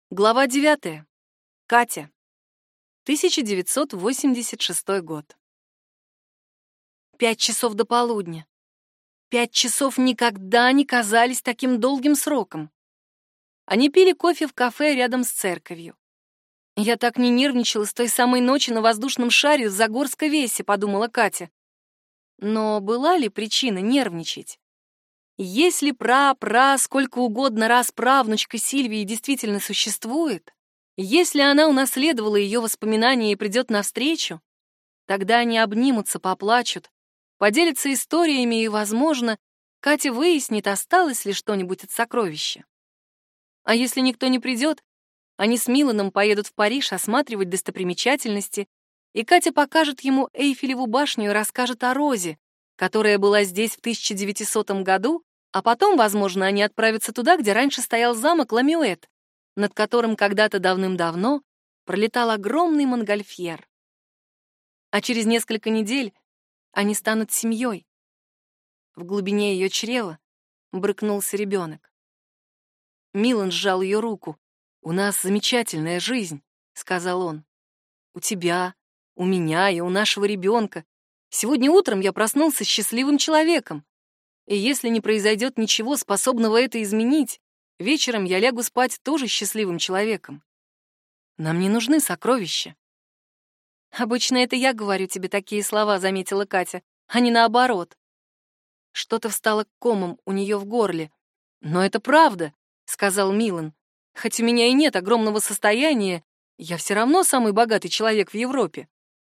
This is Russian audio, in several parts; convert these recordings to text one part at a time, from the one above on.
Глава 9. Катя. 1986 год. 5 часов до полудня. 5 часов никогда не казались таким долгим сроком. Они пили кофе в кафе рядом с церковью. «Я так не нервничала с той самой ночи на воздушном шаре в Загорско-Весе», — подумала Катя. Но была ли причина нервничать? Если сколько угодно раз правнучка Сильвии действительно существует, если она унаследовала ее воспоминания и придет навстречу, тогда они обнимутся, поплачут, поделятся историями и, возможно, Катя выяснит, осталось ли что-нибудь от сокровища. А если никто не придет, они с Миланом поедут в Париж осматривать достопримечательности, и Катя покажет ему Эйфелеву башню и расскажет о Розе, которая была здесь в 1900 году, а потом, возможно, они отправятся туда, где раньше стоял замок Ламюэт, над которым когда-то давным-давно пролетал огромный монгольфьер. А через несколько недель они станут семьей. В глубине ее чрева брыкнулся ребенок. Милан сжал ее руку. «У нас замечательная жизнь», — сказал он. «У тебя, у меня и у нашего ребенка. Сегодня утром я проснулся счастливым человеком. И если не произойдет ничего, способного это изменить, вечером я лягу спать тоже счастливым человеком. Нам не нужны сокровища». «Обычно это я говорю тебе такие слова», — заметила Катя, «а не наоборот». Что-то встало комом у нее в горле. «Но это правда», — сказал Милан. «Хоть у меня и нет огромного состояния, я все равно самый богатый человек в Европе».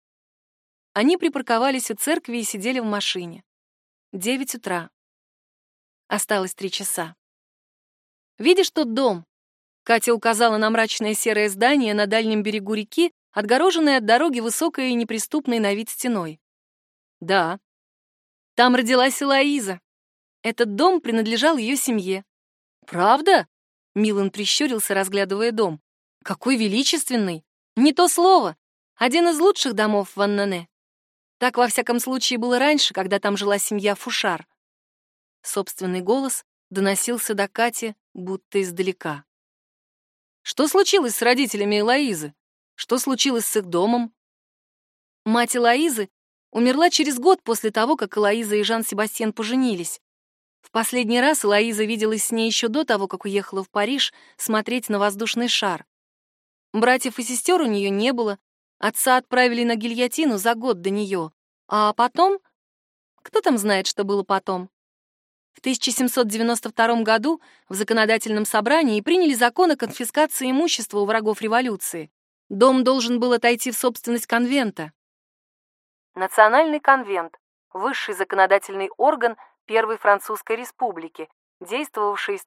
Они припарковались у церкви и сидели в машине. 9 утра. Осталось 3 часа. «Видишь тот дом?» Катя указала на мрачное серое здание на дальнем берегу реки, отгороженное от дороги высокой и неприступной на вид стеной. «Да. Там родилась Элоиза. Этот дом принадлежал ее семье». «Правда?» — Милан прищурился, разглядывая дом. «Какой величественный! Не то слово! Один из лучших домов в Аннане. Так, во всяком случае, было раньше, когда там жила семья Фушар». Собственный голос доносился до Кати, будто издалека. «Что случилось с родителями Элоизы? Что случилось с их домом?» Мать Элоизы умерла через год после того, как Элоиза и Жан-Себастьян поженились. В последний раз Элоиза виделась с ней еще до того, как уехала в Париж смотреть на воздушный шар. Братьев и сестер у нее не было, отца отправили на гильотину за год до нее, а потом... Кто там знает, что было потом? В 1792 году в законодательном собрании приняли закон о конфискации имущества у врагов революции. Дом должен был отойти в собственность конвента. Национальный конвент — высший законодательный орган Первой Французской Республики, действовавший с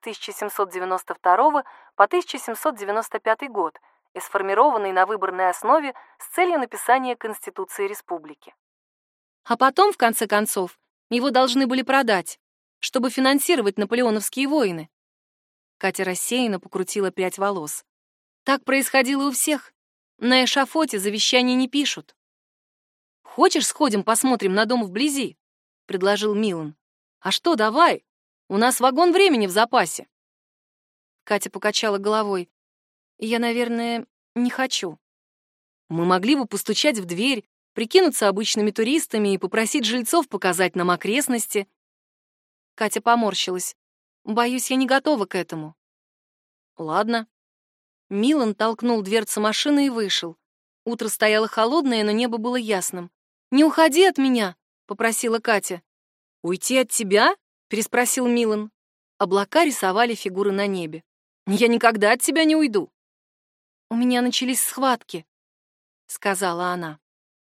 1792 по 1795 год и сформированный на выборной основе с целью написания Конституции Республики. А потом, в конце концов, его должны были продать, чтобы финансировать наполеоновские войны. Катя рассеянно покрутила прядь волос. Так происходило у всех. На эшафоте завещания не пишут. «Хочешь, сходим, посмотрим на дом вблизи?» — предложил Милан. «А что, давай. У нас вагон времени в запасе». Катя покачала головой. «Я, наверное, не хочу». «Мы могли бы постучать в дверь, прикинуться обычными туристами и попросить жильцов показать нам окрестности». Катя поморщилась. «Боюсь, я не готова к этому». «Ладно». Милан толкнул дверцу машины и вышел. Утро стояло холодное, но небо было ясным. «Не уходи от меня», — попросила Катя. «Уйти от тебя?» — переспросил Милан. Облака рисовали фигуры на небе. «Я никогда от тебя не уйду». «У меня начались схватки», — сказала она.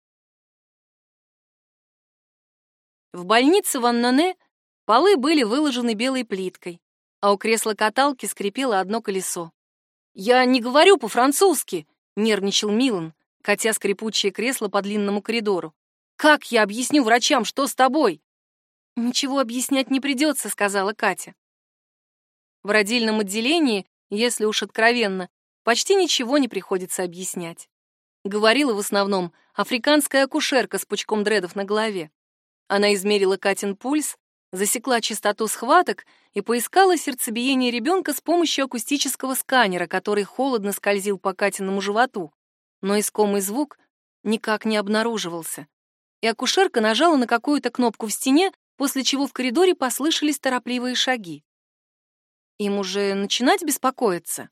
В больнице в Аннане полы были выложены белой плиткой, а у кресла-каталки скрипело одно колесо. «Я не говорю по-французски», — нервничал Милан, катя скрипучее кресло по длинному коридору. «Как я объясню врачам, что с тобой?» «Ничего объяснять не придется», — сказала Катя. В родильном отделении, если уж откровенно, почти ничего не приходится объяснять. Говорила в основном африканская акушерка с пучком дредов на голове. Она измерила Катин пульс, засекла частоту схваток и поискала сердцебиение ребенка с помощью акустического сканера, который холодно скользил по Катиному животу, но искомый звук никак не обнаруживался. И акушерка нажала на какую-то кнопку в стене, после чего в коридоре послышались торопливые шаги. Им уже начинать беспокоиться?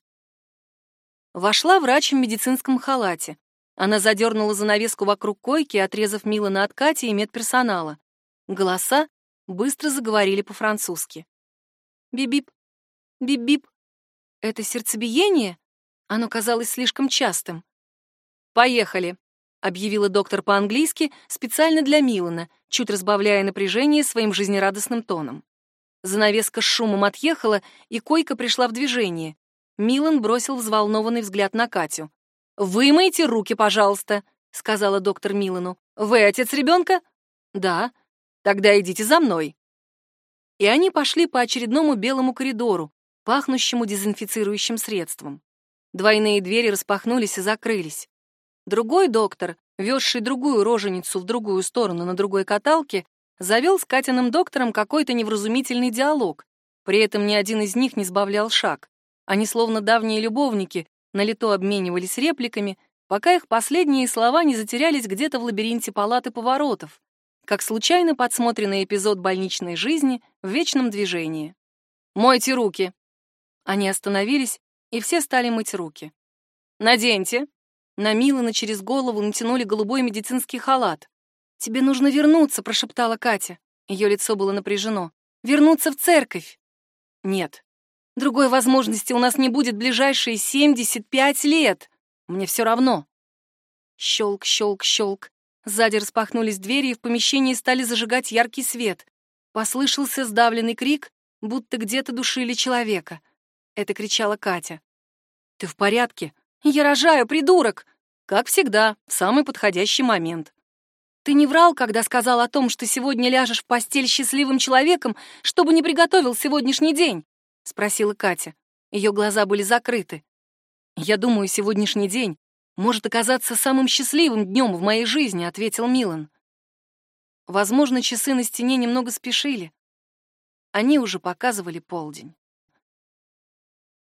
Вошла врач в медицинском халате. Она задернула занавеску вокруг койки, отрезав Милана от Кати и медперсонала. Голоса быстро заговорили по-французски. Бип-бип, бип-бип. Это сердцебиение? Оно казалось слишком частым. «Поехали», — объявила доктор по-английски специально для Милана, чуть разбавляя напряжение своим жизнерадостным тоном. Занавеска с шумом отъехала, и койка пришла в движение. Милан бросил взволнованный взгляд на Катю. «Вымойте руки, пожалуйста», — сказала доктор Милану. «Вы отец ребенка?» «Да». «Тогда идите за мной». И они пошли по очередному белому коридору, пахнущему дезинфицирующим средством. Двойные двери распахнулись и закрылись. Другой доктор, везший другую роженицу в другую сторону на другой каталке, завел с Катиным доктором какой-то невразумительный диалог. При этом ни один из них не сбавлял шаг. Они, словно давние любовники, на лету обменивались репликами, пока их последние слова не затерялись где-то в лабиринте палат и поворотов, как случайно подсмотренный эпизод больничной жизни в вечном движении. «Мойте руки!» Они остановились, и все стали мыть руки. «Наденьте!» На Милана через голову натянули голубой медицинский халат. «Тебе нужно вернуться», — прошептала Катя. Ее лицо было напряжено. «Вернуться в церковь». «Нет. Другой возможности у нас не будет в ближайшие 75 лет. Мне все равно». Щелк, щелк, щелк. Сзади распахнулись двери, и в помещении стали зажигать яркий свет. Послышался сдавленный крик, будто где-то душили человека. Это кричала Катя. «Ты в порядке?» «Я рожаю, придурок!» «Как всегда, в самый подходящий момент». «Ты не врал, когда сказал о том, что сегодня ляжешь в постель счастливым человеком, чтобы не приготовил сегодняшний день?» — спросила Катя. Ее глаза были закрыты. «Я думаю, сегодняшний день может оказаться самым счастливым днем в моей жизни», — ответил Милан. Возможно, часы на стене немного спешили. Они уже показывали полдень.